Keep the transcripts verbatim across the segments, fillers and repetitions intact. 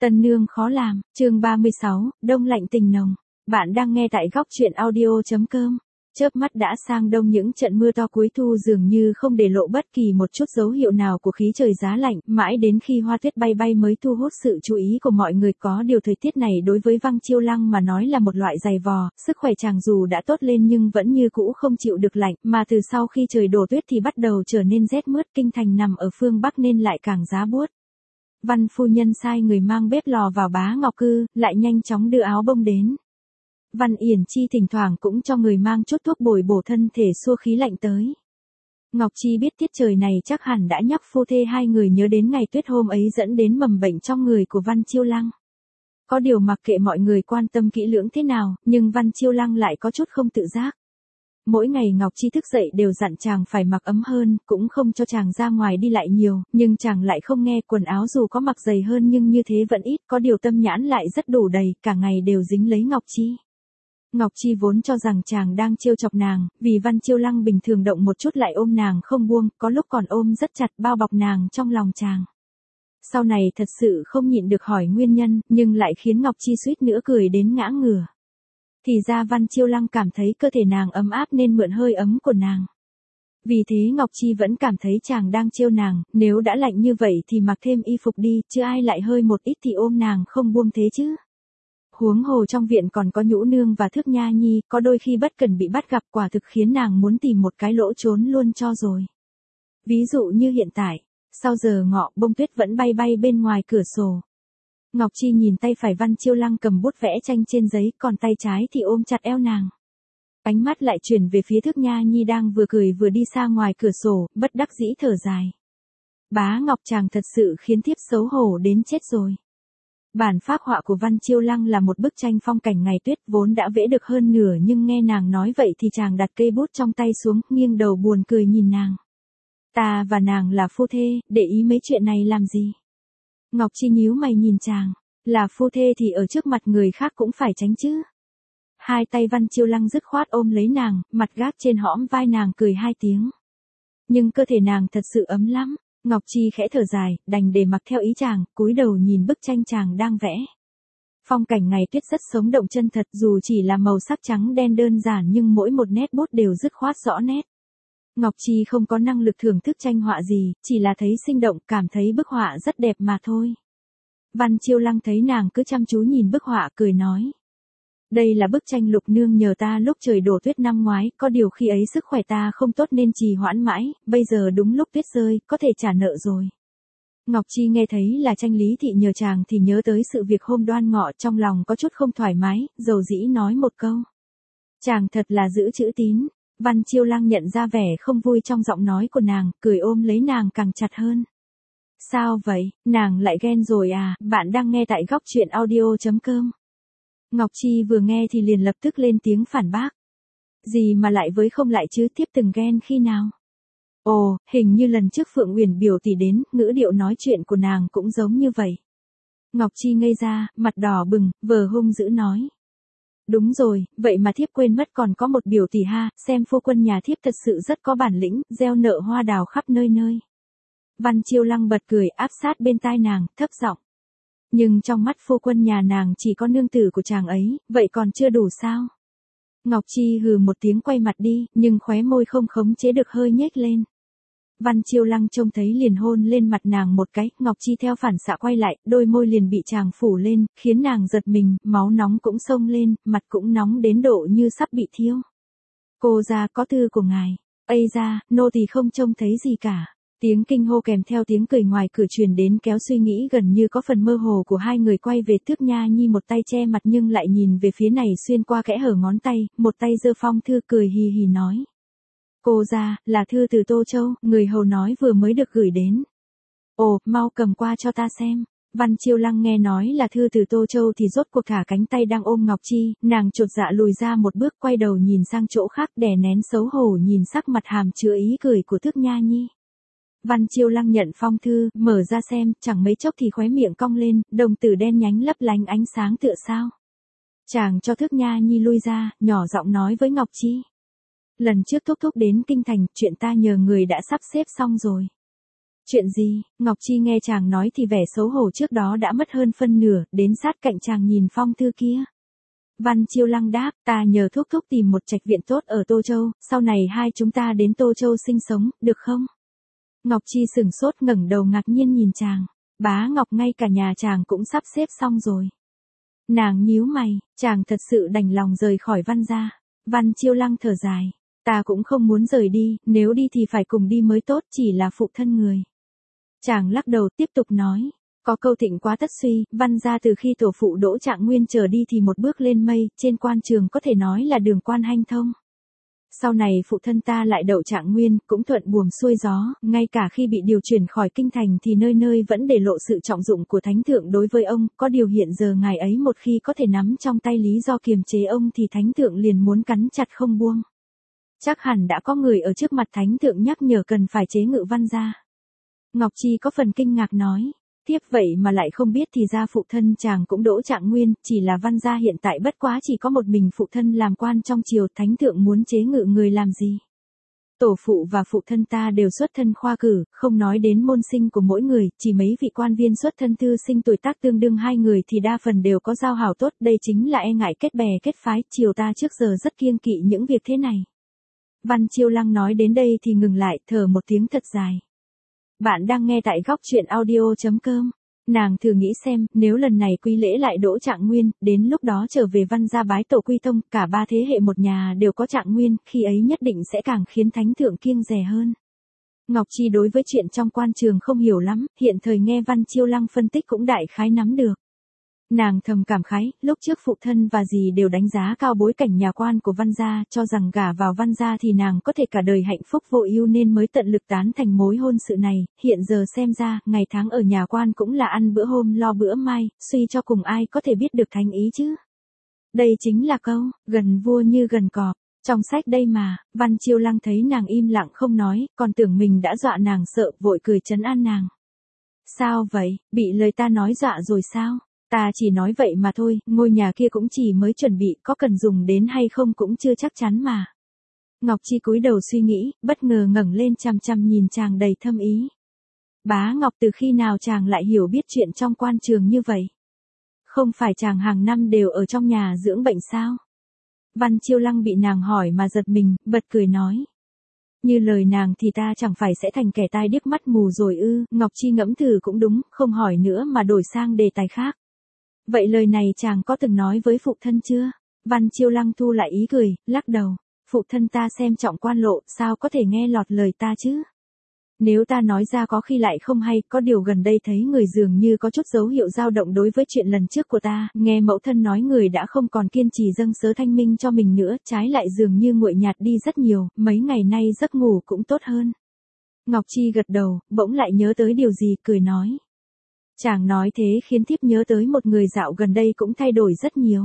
Tân nương khó làm, chương ba mươi sáu, đông lạnh tình nồng. Bạn đang nghe tại góc truyện audio.com. Chớp mắt đã sang đông, những trận mưa to cuối thu dường như không để lộ bất kỳ một chút dấu hiệu nào của khí trời giá lạnh, mãi đến khi hoa tuyết bay bay mới thu hút sự chú ý của mọi người. Có điều thời tiết này đối với Văng Chiêu Lăng mà nói là một loại giày vò, sức khỏe chàng dù đã tốt lên nhưng vẫn như cũ không chịu được lạnh, mà từ sau khi trời đổ tuyết thì bắt đầu trở nên rét mướt. Kinh thành nằm ở phương Bắc nên lại càng giá buốt. Văn phu nhân sai người mang bếp lò vào Bá Ngọc Cư, lại nhanh chóng đưa áo bông đến. Văn Yển Chi thỉnh thoảng cũng cho người mang chút thuốc bồi bổ thân thể xua khí lạnh tới. Ngọc Chi biết tiết trời này chắc hẳn đã nhắc phu thê hai người nhớ đến ngày tuyết hôm ấy dẫn đến mầm bệnh trong người của Văn Chiêu Lăng. Có điều mặc kệ mọi người quan tâm kỹ lưỡng thế nào, nhưng Văn Chiêu Lăng lại có chút không tự giác. Mỗi ngày Ngọc Chi thức dậy đều dặn chàng phải mặc ấm hơn, cũng không cho chàng ra ngoài đi lại nhiều, nhưng chàng lại không nghe. Quần áo dù có mặc dày hơn nhưng như thế vẫn ít, có điều tâm nhãn lại rất đủ đầy, cả ngày đều dính lấy Ngọc Chi. Ngọc Chi vốn cho rằng chàng đang trêu chọc nàng, vì Văn Chiêu Lăng bình thường động một chút lại ôm nàng không buông, có lúc còn ôm rất chặt bao bọc nàng trong lòng chàng. Sau này thật sự không nhịn được hỏi nguyên nhân, nhưng lại khiến Ngọc Chi suýt nữa cười đến ngã ngửa. Thì ra Văn Chiêu Lăng cảm thấy cơ thể nàng ấm áp nên mượn hơi ấm của nàng. Vì thế Ngọc Chi vẫn cảm thấy chàng đang trêu nàng, nếu đã lạnh như vậy thì mặc thêm y phục đi, chứ ai lại hơi một ít thì ôm nàng không buông thế chứ. Huống hồ trong viện còn có Nhũ Nương và Thước Nha Nhi, có đôi khi bất cần bị bắt gặp, quả thực khiến nàng muốn tìm một cái lỗ trốn luôn cho rồi. Ví dụ như hiện tại, sau giờ ngọ bông tuyết vẫn bay bay bên ngoài cửa sổ. Ngọc Chi nhìn tay phải Văn Chiêu Lăng cầm bút vẽ tranh trên giấy, còn tay trái thì ôm chặt eo nàng. Ánh mắt lại chuyển về phía Thước Nha Nhi đang vừa cười vừa đi xa ngoài cửa sổ, bất đắc dĩ thở dài. Bá Ngọc chàng thật sự khiến thiếp xấu hổ đến chết rồi. Bản phác họa của Văn Chiêu Lăng là một bức tranh phong cảnh ngày tuyết, vốn đã vẽ được hơn nửa nhưng nghe nàng nói vậy thì chàng đặt cây bút trong tay xuống, nghiêng đầu buồn cười nhìn nàng. Ta và nàng là phu thê, để ý mấy chuyện này làm gì? Ngọc Chi nhíu mày nhìn chàng, là phu thê thì ở trước mặt người khác cũng phải tránh chứ. Hai tay Văn Chiêu Lăng dứt khoát ôm lấy nàng, mặt gác trên hõm vai nàng cười hai tiếng. Nhưng cơ thể nàng thật sự ấm lắm. Ngọc Chi khẽ thở dài, đành để mặc theo ý chàng, cúi đầu nhìn bức tranh chàng đang vẽ. Phong cảnh ngày tuyết rất sống động chân thật, dù chỉ là màu sắc trắng đen đơn giản nhưng mỗi một nét bút đều dứt khoát rõ nét. Ngọc Chi không có năng lực thưởng thức tranh họa gì, chỉ là thấy sinh động, cảm thấy bức họa rất đẹp mà thôi. Văn Chiêu Lăng thấy nàng cứ chăm chú nhìn bức họa cười nói. Đây là bức tranh Lục Nương nhờ ta lúc trời đổ tuyết năm ngoái, có điều khi ấy sức khỏe ta không tốt nên trì hoãn mãi, bây giờ đúng lúc tuyết rơi, có thể trả nợ rồi. Ngọc Chi nghe thấy là tranh Lý Thị nhờ chàng thì nhớ tới sự việc hôm Đoan Ngọ, trong lòng có chút không thoải mái, dầu dĩ nói một câu. Chàng thật là giữ chữ tín. Văn Chiêu Lăng nhận ra vẻ không vui trong giọng nói của nàng, cười ôm lấy nàng càng chặt hơn. Sao vậy, nàng lại ghen rồi à? Bạn đang nghe tại góc truyện audio.com. Ngọc Chi vừa nghe thì liền lập tức lên tiếng phản bác. Gì mà lại với không lại chứ, tiếp từng ghen khi nào? Ồ, hình như lần trước Phượng Uyển biểu tỷ đến, ngữ điệu nói chuyện của nàng cũng giống như vậy. Ngọc Chi ngây ra, mặt đỏ bừng, vờ hung dữ nói. Đúng rồi, vậy mà thiếp quên mất còn có một biểu tỷ ha, xem phu quân nhà thiếp thật sự rất có bản lĩnh, gieo nợ hoa đào khắp nơi nơi. Văn Chiêu Lăng bật cười áp sát bên tai nàng, thấp giọng. Nhưng trong mắt phu quân nhà nàng chỉ có nương tử của chàng ấy, vậy còn chưa đủ sao? Ngọc Chi hừ một tiếng quay mặt đi, nhưng khóe môi không khống chế được hơi nhếch lên. Văn Chiêu Lăng trông thấy liền hôn lên mặt nàng một cái, Ngọc Chi theo phản xạ quay lại, đôi môi liền bị chàng phủ lên, khiến nàng giật mình, máu nóng cũng xông lên, mặt cũng nóng đến độ như sắp bị thiêu. Cô ra có thư của ngài. Ây ra, nô tỳ không trông thấy gì cả. Tiếng kinh hô kèm theo tiếng cười ngoài cửa truyền đến kéo suy nghĩ gần như có phần mơ hồ của hai người quay về Thước Nha Nhi, một tay che mặt nhưng lại nhìn về phía này xuyên qua kẽ hở ngón tay, một tay giơ phong thư cười hì hì nói. Cô ra, là thư từ Tô Châu, người hầu nói vừa mới được gửi đến. Ồ, mau cầm qua cho ta xem. Văn Chiêu Lăng nghe nói là thư từ Tô Châu thì rốt cuộc thả cánh tay đang ôm Ngọc Chi, nàng chột dạ lùi ra một bước, quay đầu nhìn sang chỗ khác, đè nén xấu hổ nhìn sắc mặt hàm chứa ý cười của Thước Nha Nhi. Văn Chiêu Lăng nhận phong thư, mở ra xem, chẳng mấy chốc thì khóe miệng cong lên, đồng tử đen nhánh lấp lánh ánh sáng tựa sao. Chàng cho Thước Nha Nhi lui ra, nhỏ giọng nói với Ngọc Chi. Lần trước thúc thúc đến kinh thành, chuyện ta nhờ người đã sắp xếp xong rồi. Chuyện gì? Ngọc Chi nghe chàng nói thì vẻ xấu hổ trước đó đã mất hơn phân nửa, đến sát cạnh chàng nhìn phong thư kia. Văn Chiêu Lăng đáp, ta nhờ thúc thúc tìm một trạch viện tốt ở Tô Châu, sau này hai chúng ta đến Tô Châu sinh sống, được không? Ngọc Chi sửng sốt ngẩng đầu ngạc nhiên nhìn chàng. Bá Ngọc ngay cả nhà chàng cũng sắp xếp xong rồi. Nàng nhíu mày, chàng thật sự đành lòng rời khỏi Văn gia. Văn Chiêu Lăng thở dài. Ta cũng không muốn rời đi, nếu đi thì phải cùng đi mới tốt, chỉ là phụ thân người. Chàng lắc đầu tiếp tục nói. Có câu thịnh quá tất suy, Văn gia từ khi tổ phụ Đỗ Trạng Nguyên trở đi thì một bước lên mây, trên quan trường có thể nói là đường quan hanh thông. Sau này phụ thân ta lại đậu Trạng Nguyên, cũng thuận buồm xuôi gió, ngay cả khi bị điều chuyển khỏi kinh thành thì nơi nơi vẫn để lộ sự trọng dụng của thánh thượng đối với ông, có điều hiện giờ ngài ấy một khi có thể nắm trong tay lý do kiềm chế ông thì thánh thượng liền muốn cắn chặt không buông. Chắc hẳn đã có người ở trước mặt thánh thượng nhắc nhở cần phải chế ngự Văn gia. Ngọc Chi có phần kinh ngạc nói. Tiếp vậy mà lại không biết thì ra phụ thân chàng cũng Đỗ Trạng Nguyên, chỉ là Văn gia hiện tại bất quá chỉ có một mình phụ thân làm quan trong triều, thánh thượng muốn chế ngự người làm gì. Tổ phụ và phụ thân ta đều xuất thân khoa cử, không nói đến môn sinh của mỗi người, chỉ mấy vị quan viên xuất thân thư sinh tuổi tác tương đương hai người thì đa phần đều có giao hảo tốt, đây chính là e ngại kết bè kết phái, triều ta trước giờ rất kiêng kỵ những việc thế này. Văn Chiêu Lăng nói đến đây thì ngừng lại, thở một tiếng thật dài. Bạn đang nghe tại góc truyện audio chấm com. Nàng thử nghĩ xem, nếu lần này quy lễ lại Đỗ Trạng Nguyên, đến lúc đó trở về Văn gia bái tổ quy tông, cả ba thế hệ một nhà đều có Trạng Nguyên, khi ấy nhất định sẽ càng khiến thánh thượng kiêng dè hơn. Ngọc Chi đối với chuyện trong quan trường không hiểu lắm, hiện thời nghe Văn Chiêu Lăng phân tích cũng đại khái nắm được. Nàng thầm cảm khái, lúc trước phụ thân và dì đều đánh giá cao bối cảnh nhà quan của Văn gia, cho rằng gả vào Văn gia thì nàng có thể cả đời hạnh phúc vô ưu nên mới tận lực tán thành mối hôn sự này, hiện giờ xem ra, ngày tháng ở nhà quan cũng là ăn bữa hôm lo bữa mai, suy cho cùng ai có thể biết được thánh ý chứ. Đây chính là câu, gần vua như gần cọp. Trong sách đây mà, Văn Chiêu Lăng thấy nàng im lặng không nói, còn tưởng mình đã dọa nàng sợ, vội cười trấn an nàng. Sao vậy, bị lời ta nói dọa rồi sao? Ta chỉ nói vậy mà thôi, ngôi nhà kia cũng chỉ mới chuẩn bị, có cần dùng đến hay không cũng chưa chắc chắn mà. Ngọc Chi cúi đầu suy nghĩ, bất ngờ ngẩng lên chằm chằm nhìn chàng đầy thâm ý. Bá Ngọc, từ khi nào chàng lại hiểu biết chuyện trong quan trường như vậy? Không phải chàng hàng năm đều ở trong nhà dưỡng bệnh sao? Văn Chiêu Lăng bị nàng hỏi mà giật mình, bật cười nói. Như lời nàng thì ta chẳng phải sẽ thành kẻ tai điếc mắt mù rồi ư? Ngọc Chi ngẫm thử cũng đúng, không hỏi nữa mà đổi sang đề tài khác. Vậy lời này chàng có từng nói với phụ thân chưa? Văn Chiêu Lăng thu lại ý cười, lắc đầu. Phụ thân ta xem trọng quan lộ, sao có thể nghe lọt lời ta chứ? Nếu ta nói ra có khi lại không hay, có điều gần đây thấy người dường như có chút dấu hiệu dao động đối với chuyện lần trước của ta, nghe mẫu thân nói người đã không còn kiên trì dâng sớ thanh minh cho mình nữa, trái lại dường như nguội nhạt đi rất nhiều, mấy ngày nay giấc ngủ cũng tốt hơn. Ngọc Chi gật đầu, bỗng lại nhớ tới điều gì, cười nói. Chàng nói thế khiến thiếp nhớ tới một người dạo gần đây cũng thay đổi rất nhiều.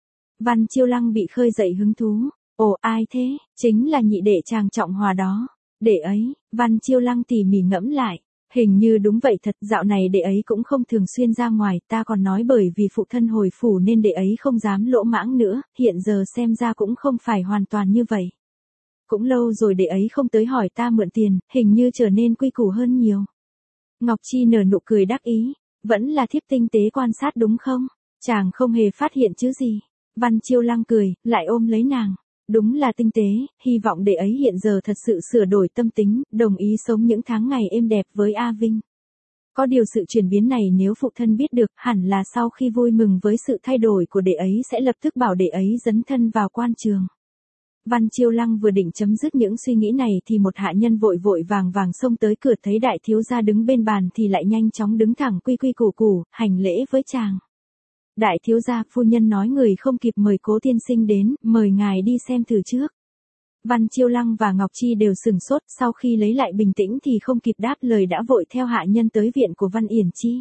Văn Chiêu Lăng bị khơi dậy hứng thú. Ồ, ai thế? Chính là nhị đệ chàng Trọng Hòa đó. Đệ ấy, Văn Chiêu Lăng tỉ mỉ ngẫm lại. Hình như đúng vậy thật, dạo này đệ ấy cũng không thường xuyên ra ngoài, ta còn nói bởi vì phụ thân hồi phủ nên đệ ấy không dám lỗ mãng nữa, hiện giờ xem ra cũng không phải hoàn toàn như vậy. Cũng lâu rồi đệ ấy không tới hỏi ta mượn tiền, hình như trở nên quy củ hơn nhiều. Ngọc Chi nở nụ cười đắc ý. Vẫn là thiếp tinh tế quan sát đúng không? Chàng không hề phát hiện chứ gì. Văn Chiêu Lăng cười, lại ôm lấy nàng. Đúng là tinh tế, hy vọng đệ ấy hiện giờ thật sự sửa đổi tâm tính, đồng ý sống những tháng ngày êm đẹp với A Vinh. Có điều sự chuyển biến này nếu phụ thân biết được, hẳn là sau khi vui mừng với sự thay đổi của đệ ấy sẽ lập tức bảo đệ ấy dấn thân vào quan trường. Văn Chiêu Lăng vừa định chấm dứt những suy nghĩ này thì một hạ nhân vội vội vàng vàng xông tới cửa, thấy đại thiếu gia đứng bên bàn thì lại nhanh chóng đứng thẳng quy quy củ củ, hành lễ với chàng. Đại thiếu gia, phu nhân nói người không kịp mời Cố tiên sinh đến, mời ngài đi xem thử trước. Văn Chiêu Lăng và Ngọc Chi đều sừng sốt, sau khi lấy lại bình tĩnh thì không kịp đáp lời đã vội theo hạ nhân tới viện của Văn Yển Chi.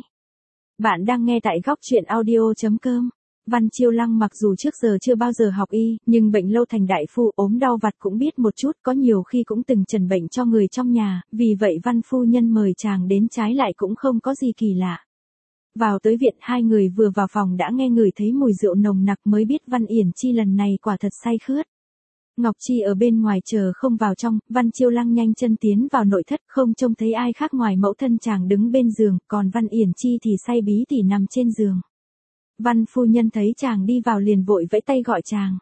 Bạn đang nghe tại góc truyện audio chấm com. Văn Chiêu Lăng mặc dù trước giờ chưa bao giờ học y, nhưng bệnh lâu thành đại phu, ốm đau vặt cũng biết một chút, có nhiều khi cũng từng trần bệnh cho người trong nhà, vì vậy Văn phu nhân mời chàng đến trái lại cũng không có gì kỳ lạ. Vào tới viện, hai người vừa vào phòng đã nghe ngửi thấy mùi rượu nồng nặc mới biết Văn Yển Chi lần này quả thật say khướt. Ngọc Chi ở bên ngoài chờ không vào trong, Văn Chiêu Lăng nhanh chân tiến vào nội thất, không trông thấy ai khác ngoài mẫu thân chàng đứng bên giường, còn Văn Yển Chi thì say bí tỉ nằm trên giường. Văn phu nhân thấy chàng đi vào liền vội vẫy tay gọi chàng.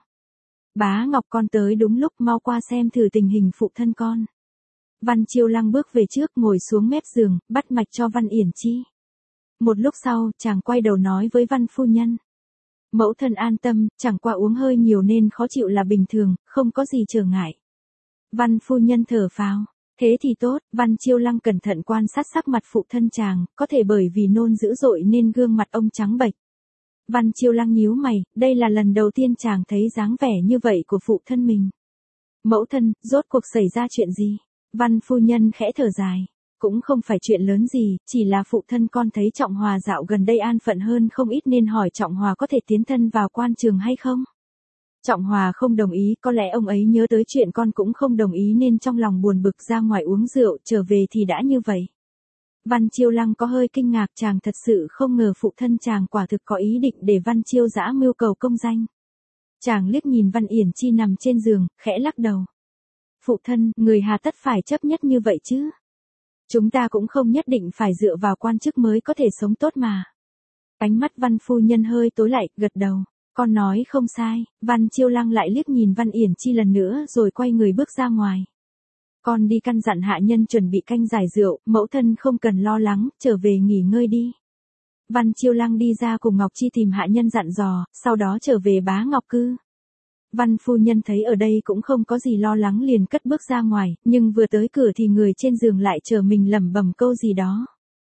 Bá Ngọc, con tới đúng lúc, mau qua xem thử tình hình phụ thân con. Văn Chiêu Lăng bước về trước, ngồi xuống mép giường, bắt mạch cho Văn Yển Chi. Một lúc sau, chàng quay đầu nói với Văn phu nhân. Mẫu thân an tâm, chẳng qua uống hơi nhiều nên khó chịu là bình thường, không có gì trở ngại. Văn phu nhân thở phào. Thế thì tốt. Văn Chiêu Lăng cẩn thận quan sát sắc mặt phụ thân chàng, có thể bởi vì nôn dữ dội nên gương mặt ông trắng bệch. Văn Chiêu Lăng nhíu mày, đây là lần đầu tiên chàng thấy dáng vẻ như vậy của phụ thân mình. Mẫu thân, rốt cuộc xảy ra chuyện gì? Văn phu nhân khẽ thở dài. Cũng không phải chuyện lớn gì, chỉ là phụ thân con thấy Trọng Hòa dạo gần đây an phận hơn không ít nên hỏi Trọng Hòa có thể tiến thân vào quan trường hay không. Trọng Hòa không đồng ý, có lẽ ông ấy nhớ tới chuyện con cũng không đồng ý nên trong lòng buồn bực ra ngoài uống rượu, trở về thì đã như vậy. Văn Chiêu Lăng có hơi kinh ngạc, chàng thật sự không ngờ phụ thân chàng quả thực có ý định để Văn Chiêu dã mưu cầu công danh. Chàng liếc nhìn Văn Yển Chi nằm trên giường, khẽ lắc đầu. Phụ thân, người hà tất phải chấp nhất như vậy chứ? Chúng ta cũng không nhất định phải dựa vào quan chức mới có thể sống tốt mà. Ánh mắt Văn phu nhân hơi tối lại, gật đầu. Con nói không sai. Văn Chiêu Lăng lại liếc nhìn Văn Yển Chi lần nữa rồi quay người bước ra ngoài. Con đi căn dặn hạ nhân chuẩn bị canh giải rượu, mẫu thân không cần lo lắng, trở về nghỉ ngơi đi. Văn Chiêu Lăng đi ra cùng Ngọc Chi tìm hạ nhân dặn dò, sau đó trở về Bá Ngọc Cư. Văn phu nhân thấy ở đây cũng không có gì lo lắng liền cất bước ra ngoài, nhưng vừa tới cửa thì người trên giường lại chờ mình lẩm bẩm câu gì đó.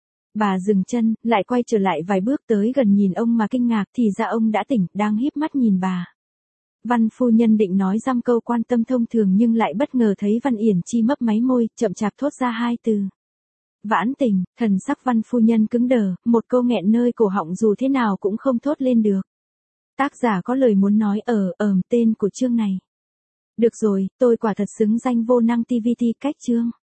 Bà dừng chân, lại quay trở lại vài bước tới gần nhìn ông mà kinh ngạc thì ra ông đã tỉnh, đang híp mắt nhìn bà. Văn phu nhân định nói dăm câu quan tâm thông thường nhưng lại bất ngờ thấy Văn Yển Chi mấp máy môi, chậm chạp thốt ra hai từ. Vãn tình. Thần sắc Văn phu nhân cứng đờ, một câu nghẹn nơi cổ họng dù thế nào cũng không thốt lên được. Tác giả có lời muốn nói ở, ờm tên của chương này. Được rồi, tôi quả thật xứng danh vô năng ti vi ti cách chương.